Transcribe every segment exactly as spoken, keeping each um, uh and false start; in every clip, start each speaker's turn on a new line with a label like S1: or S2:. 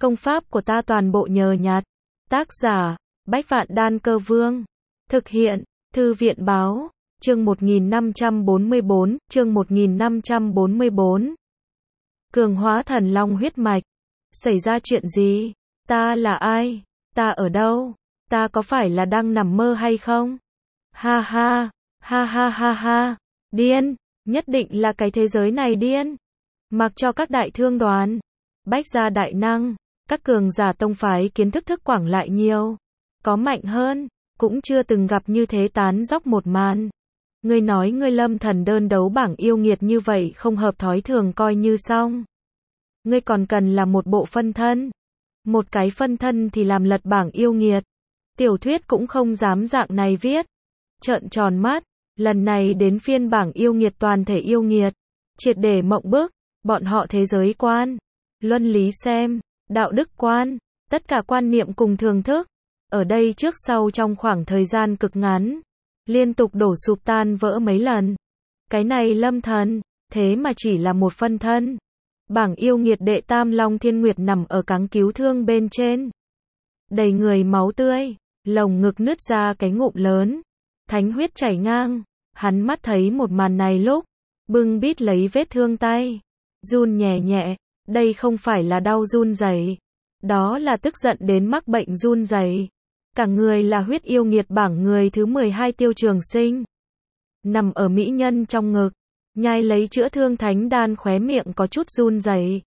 S1: Công pháp của ta toàn bộ nhờ nhặt. Tác giả, Bách Vạn Đan Cơ Vương. Thực hiện, Thư viện báo, chương một nghìn năm trăm bốn mươi bốn, chương một nghìn năm trăm bốn mươi bốn. Cường hóa thần long huyết mạch. Xảy ra chuyện gì? Ta là ai? Ta ở đâu? Ta có phải là đang nằm mơ hay không? Ha ha, ha ha ha ha. Điên, nhất định là cái thế giới này điên. Mặc cho các đại thương đoàn, bách gia đại năng, các cường giả tông phái kiến thức thức quảng lại nhiều. Có mạnh hơn, cũng chưa từng gặp như thế tán dóc một màn. Ngươi nói ngươi Lâm Thần đơn đấu bảng yêu nghiệt như vậy không hợp thói thường coi như xong. Ngươi còn cần là một bộ phân thân. Một cái phân thân thì làm lật bảng yêu nghiệt. Tiểu thuyết cũng không dám dạng này viết. Trợn tròn mắt, lần này đến phiên bảng yêu nghiệt toàn thể yêu nghiệt. Triệt để mộng bức, bọn họ thế giới quan, luân lý xem, đạo đức quan, tất cả quan niệm cùng thường thức. Ở đây trước sau trong khoảng thời gian cực ngắn, liên tục đổ sụp tan vỡ mấy lần. Cái này Lâm Thần, thế mà chỉ là một phân thân. Bảng yêu nghiệt đệ tam Long Thiên Nguyệt nằm ở cáng cứu thương bên trên. Đầy người máu tươi, lồng ngực nứt ra cái ngụm lớn. Thánh huyết chảy ngang, hắn mắt thấy một màn này lúc, bưng bít lấy vết thương tay. Run nhẹ nhẹ, đây không phải là đau run rẩy, đó là tức giận đến mắc bệnh run rẩy. Cả người là huyết yêu nghiệt bảng người thứ mười hai Tiêu Trường Sinh. Nằm ở mỹ nhân trong ngực, nhai lấy chữa thương thánh đan khóe miệng có chút run rẩy.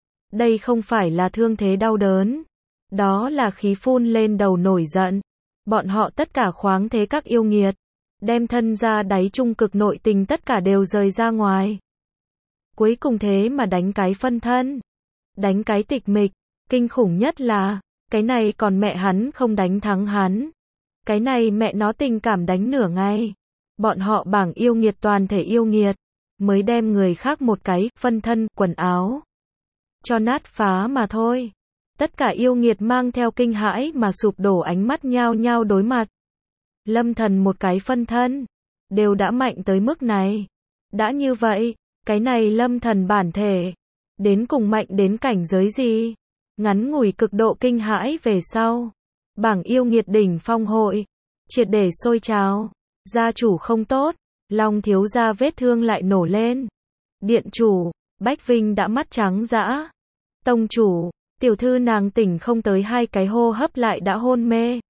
S1: Đây không phải là thương thế đau đớn, đó là khí phun lên đầu nổi giận. Bọn họ tất cả khoáng thế các yêu nghiệt, đem thân ra đáy trung cực nội tình tất cả đều rời ra ngoài. Cuối cùng thế mà đánh cái phân thân, đánh cái tịch mịch, kinh khủng nhất là, cái này còn mẹ hắn không đánh thắng hắn. Cái này mẹ nó tình cảm đánh nửa ngày. Bọn họ bảng yêu nghiệt toàn thể yêu nghiệt, mới đem người khác một cái phân thân, quần áo cho nát phá mà thôi. Tất cả yêu nghiệt mang theo kinh hãi mà sụp đổ ánh mắt nhao nhao đối mặt. Lâm Thần một cái phân thân, đều đã mạnh tới mức này. Đã như vậy, cái này Lâm Thần bản thể, đến cùng mạnh đến cảnh giới gì? Ngắn ngủi cực độ kinh hãi về sau. Bảng yêu nghiệt đỉnh phong hội, triệt để sôi trào. Gia chủ không tốt, Long thiếu gia vết thương lại nổ lên. Điện chủ, Bách Vinh đã mắt trắng dã. Tông chủ, tiểu thư nàng tỉnh không tới hai cái hô hấp lại đã hôn mê.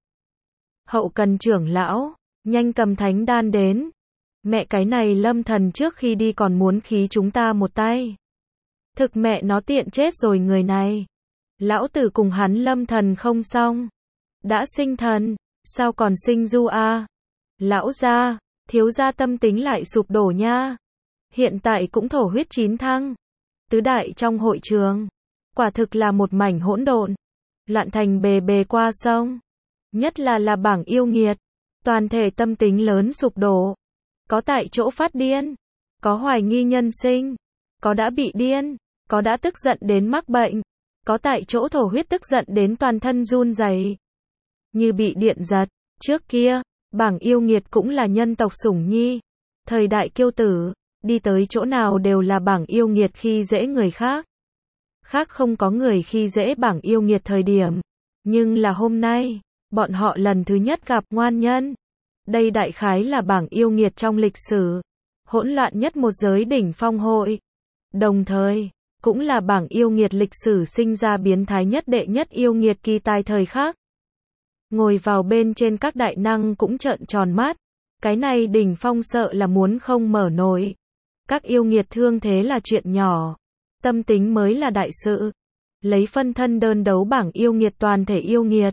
S1: Hậu cần trưởng lão, nhanh cầm thánh đan đến. Mẹ cái này Lâm Thần trước khi đi còn muốn khí chúng ta một tay. Thực mẹ nó tiện chết rồi người này. Lão tử cùng hắn Lâm Thần không xong. Đã sinh thần, sao còn sinh du a? Lão gia, thiếu gia tâm tính lại sụp đổ nha. Hiện tại cũng thổ huyết chín thăng. Tứ đại trong hội trường, quả thực là một mảnh hỗn độn, loạn thành bề bề qua sông. Nhất là là bảng yêu nghiệt, toàn thể tâm tính lớn sụp đổ. Có tại chỗ phát điên, có hoài nghi nhân sinh, có đã bị điên, có đã tức giận đến mắc bệnh, có tại chỗ thổ huyết tức giận đến toàn thân run rẩy, như bị điện giật. Trước kia, bảng yêu nghiệt cũng là nhân tộc sủng nhi, thời đại kiêu tử, đi tới chỗ nào đều là bảng yêu nghiệt khi dễ người khác. Khác không có người khi dễ bảng yêu nghiệt thời điểm, nhưng là hôm nay, bọn họ lần thứ nhất gặp ngoan nhân. Đây đại khái là bảng yêu nghiệt trong lịch sử, hỗn loạn nhất một giới đỉnh phong hội. Đồng thời, cũng là bảng yêu nghiệt lịch sử sinh ra biến thái nhất đệ nhất yêu nghiệt kỳ tài thời khắc. Ngồi vào bên trên các đại năng cũng trợn tròn mắt. Cái này đỉnh phong sợ là muốn không mở nổi. Các yêu nghiệt thương thế là chuyện nhỏ, tâm tính mới là đại sự. Lấy phân thân đơn đấu bảng yêu nghiệt toàn thể yêu nghiệt.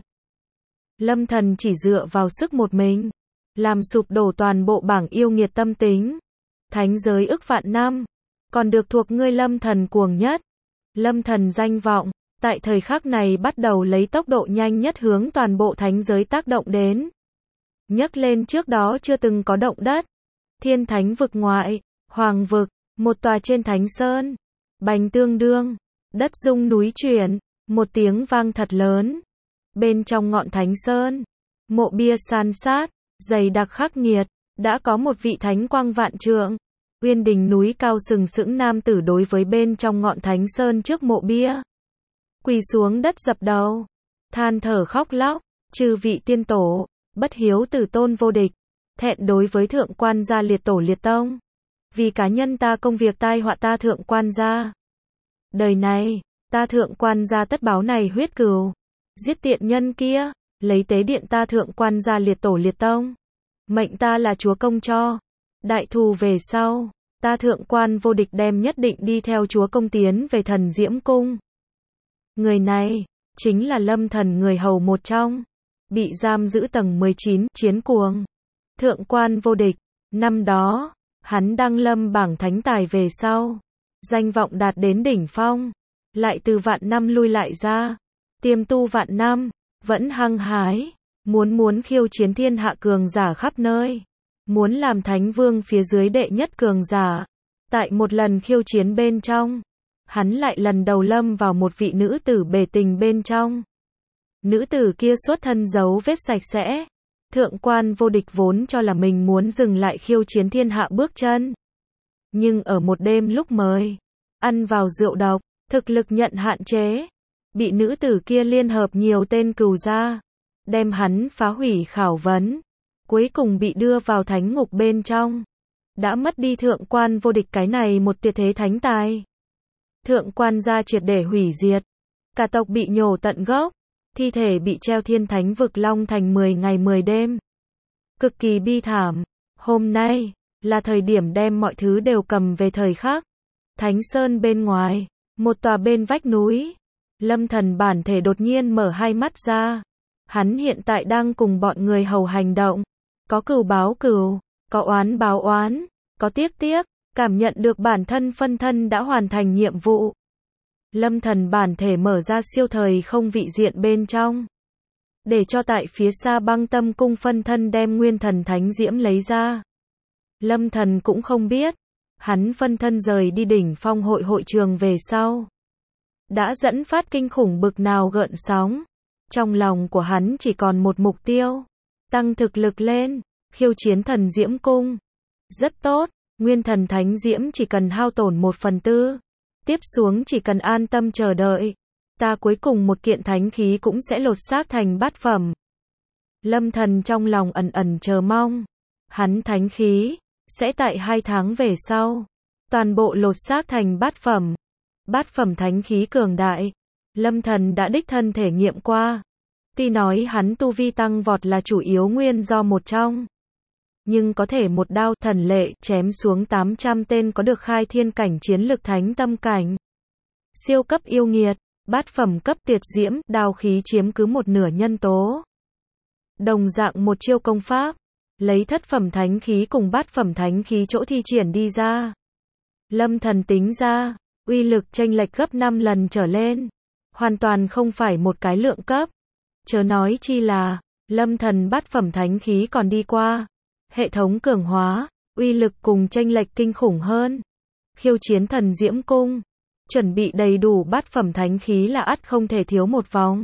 S1: Lâm Thần chỉ dựa vào sức một mình, làm sụp đổ toàn bộ bảng yêu nghiệt tâm tính. Thánh giới ức vạn năm, còn được thuộc ngươi Lâm Thần cuồng nhất. Lâm Thần danh vọng, tại thời khắc này bắt đầu lấy tốc độ nhanh nhất hướng toàn bộ thánh giới tác động đến. Nhấc lên trước đó chưa từng có động đất. Thiên thánh vực ngoại, hoàng vực, một tòa trên thánh sơn. Bành tương đương, đất rung núi chuyển, một tiếng vang thật lớn. Bên trong ngọn thánh sơn, mộ bia san sát, dày đặc khắc nghiệt, đã có một vị thánh quang vạn trượng. Uyên đình núi cao sừng sững nam tử đối với bên trong ngọn thánh sơn trước mộ bia. quỳ xuống đất dập đầu, than thở khóc lóc, chư vị tiên tổ, bất hiếu tử tôn vô địch, thẹn đối với thượng quan gia liệt tổ liệt tông. Vì cá nhân ta công việc tai họa ta thượng quan gia. Đời này, ta thượng quan gia tất báo này huyết cừu, giết tiện nhân kia, lấy tế điện ta thượng quan gia liệt tổ liệt tông. Mệnh ta là chúa công cho. Đại thù về sau, ta thượng quan vô địch đem nhất định đi theo chúa công tiến về thần diễm cung. Người này, chính là Lâm Thần người hầu một trong, bị giam giữ tầng mười chín, chiến cuồng. Thượng quan vô địch, năm đó, hắn đăng lâm bảng thánh tài về sau, danh vọng đạt đến đỉnh phong, lại từ vạn năm lui lại ra, tiềm tu vạn năm, vẫn hăng hái, muốn muốn khiêu chiến thiên hạ cường giả khắp nơi, muốn làm thánh vương phía dưới đệ nhất cường giả. Tại một lần khiêu chiến bên trong, hắn lại lần đầu lâm vào một vị nữ tử bề tình bên trong. Nữ tử kia xuất thân dấu vết sạch sẽ. Thượng quan vô địch vốn cho là mình muốn dừng lại khiêu chiến thiên hạ bước chân. Nhưng ở một đêm lúc mời, ăn vào rượu độc, thực lực nhận hạn chế, bị nữ tử kia liên hợp nhiều tên cừu gia, đem hắn phá hủy khảo vấn, cuối cùng bị đưa vào thánh ngục bên trong. Đã mất đi thượng quan vô địch cái này một tuyệt thế thánh tài. Thượng quan gia triệt để hủy diệt, cả tộc bị nhổ tận gốc, thi thể bị treo thiên thánh vực Long Thành mười ngày mười đêm. Cực kỳ bi thảm. Hôm nay, là thời điểm đem mọi thứ đều cầm về thời khắc. Thánh Sơn bên ngoài, một tòa bên vách núi, Lâm Thần bản thể đột nhiên mở hai mắt ra. Hắn hiện tại đang cùng bọn người hầu hành động. Có cừu báo cừu, có oán báo oán, có tiếc tiếc, cảm nhận được bản thân phân thân đã hoàn thành nhiệm vụ. Lâm Thần bản thể mở ra siêu thời không vị diện bên trong, để cho tại phía xa Băng Tâm cung phân thân đem nguyên thần thánh diễm lấy ra. Lâm Thần cũng không biết, hắn phân thân rời đi đỉnh phong hội hội trường về sau, đã dẫn phát kinh khủng bực nào gợn sóng. Trong lòng của hắn chỉ còn một mục tiêu, tăng thực lực lên, khiêu chiến thần diễm cung. Rất tốt, nguyên thần thánh diễm chỉ cần hao tổn một phần tư. Tiếp xuống chỉ cần an tâm chờ đợi, ta cuối cùng một kiện thánh khí cũng sẽ lột xác thành bát phẩm. Lâm Thần trong lòng ẩn ẩn chờ mong, hắn thánh khí sẽ tại hai tháng về sau toàn bộ lột xác thành bát phẩm. Bát phẩm thánh khí cường đại, Lâm Thần đã đích thân thể nghiệm qua. Tuy nói hắn tu vi tăng vọt là chủ yếu nguyên do một trong, nhưng có thể một đao thần lệ chém xuống tám trăm tên có được khai thiên cảnh chiến lực thánh tâm cảnh. Siêu cấp yêu nghiệt, bát phẩm cấp tuyệt diễm, đao khí chiếm cứ một nửa nhân tố. Đồng dạng một chiêu công pháp, lấy thất phẩm thánh khí cùng bát phẩm thánh khí chỗ thi triển đi ra. Lâm Thần tính ra, uy lực chênh lệch gấp năm lần trở lên, hoàn toàn không phải một cái lượng cấp. Chớ nói chi là, Lâm Thần bát phẩm thánh khí còn đi qua hệ thống cường hóa, uy lực cùng chênh lệch kinh khủng hơn. Khiêu chiến thần diễm cung, chuẩn bị đầy đủ bát phẩm thánh khí là ắt không thể thiếu một vòng.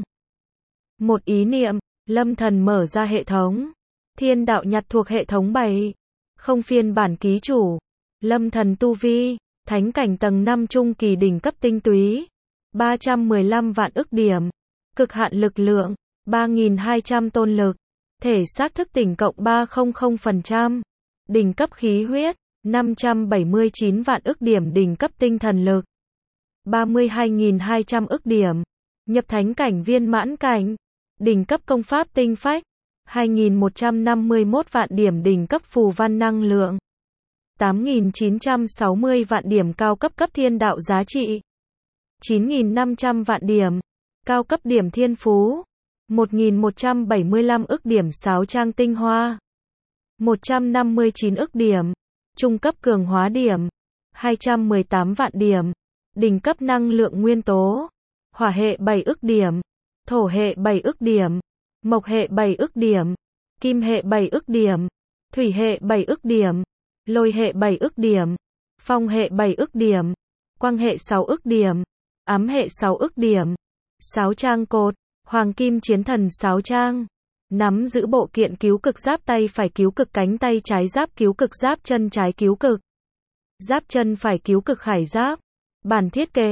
S1: Một ý niệm, Lâm Thần mở ra hệ thống. Thiên đạo nhặt thuộc hệ thống bảy. Không phiên bản ký chủ. Lâm Thần tu vi, thánh cảnh tầng năm trung kỳ đỉnh cấp tinh túy. ba trăm mười lăm vạn ức điểm. Cực hạn lực lượng, ba nghìn hai trăm tôn lực. Thể xác thức tỉnh cộng ba trăm phần trăm. Đỉnh cấp khí huyết, năm trăm bảy mươi chín vạn ức điểm đỉnh cấp tinh thần lực. ba mươi hai nghìn hai trăm ức điểm. Nhập thánh cảnh viên mãn cảnh. Đỉnh cấp công pháp tinh phách. hai nghìn một trăm năm mươi mốt vạn điểm đỉnh cấp phù văn năng lượng. tám nghìn chín trăm sáu mươi vạn điểm cao cấp cấp thiên đạo giá trị. chín nghìn năm trăm vạn điểm. Cao cấp điểm thiên phú. một nghìn một trăm bảy mươi lăm ức điểm sáo trang tinh hoa. một trăm năm mươi chín ức điểm. Trung cấp cường hóa điểm. hai trăm mười tám vạn điểm. Đỉnh cấp năng lượng nguyên tố. Hỏa hệ bảy ức điểm. Thổ hệ bảy ức điểm. Mộc hệ bảy ức điểm. Kim hệ bảy ức điểm. Thủy hệ bảy ức điểm. Lôi hệ bảy ức điểm. Phong hệ bảy ức điểm. Quang hệ sáu ức điểm. Ám hệ sáu ức điểm. Sáo trang cột. Hoàng kim chiến thần sáo trang. Nắm giữ bộ kiện cứu cực giáp tay phải cứu cực cánh tay trái giáp cứu cực giáp chân trái cứu cực. Giáp chân phải cứu cực khải giáp. Bản thiết kế.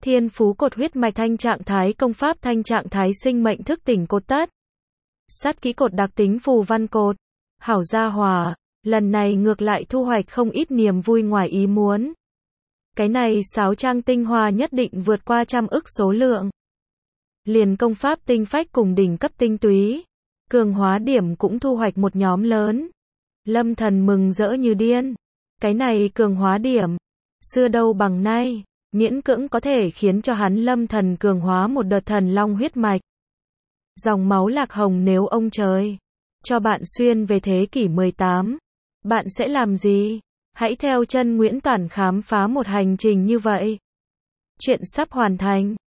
S1: Thiên phú cột huyết mạch thanh trạng thái công pháp thanh trạng thái sinh mệnh thức tỉnh cột tất. Sát kỹ cột đặc tính phù văn cột. Hảo gia hỏa, lần này ngược lại thu hoạch không ít niềm vui ngoài ý muốn. Cái này sáu trang tinh hoa nhất định vượt qua trăm ức số lượng. Liền công pháp tinh phách cùng đỉnh cấp tinh túy. Cường hóa điểm cũng thu hoạch một nhóm lớn. Lâm Thần mừng rỡ như điên. Cái này cường hóa điểm. Xưa đâu bằng nay. Miễn cưỡng có thể khiến cho hắn Lâm Thần cường hóa một đợt thần long huyết mạch. Dòng máu lạc hồng nếu ông trời cho bạn xuyên về thế kỷ mười tám. Bạn sẽ làm gì? Hãy theo chân Nguyễn Toản khám phá một hành trình như vậy. Chuyện sắp hoàn thành.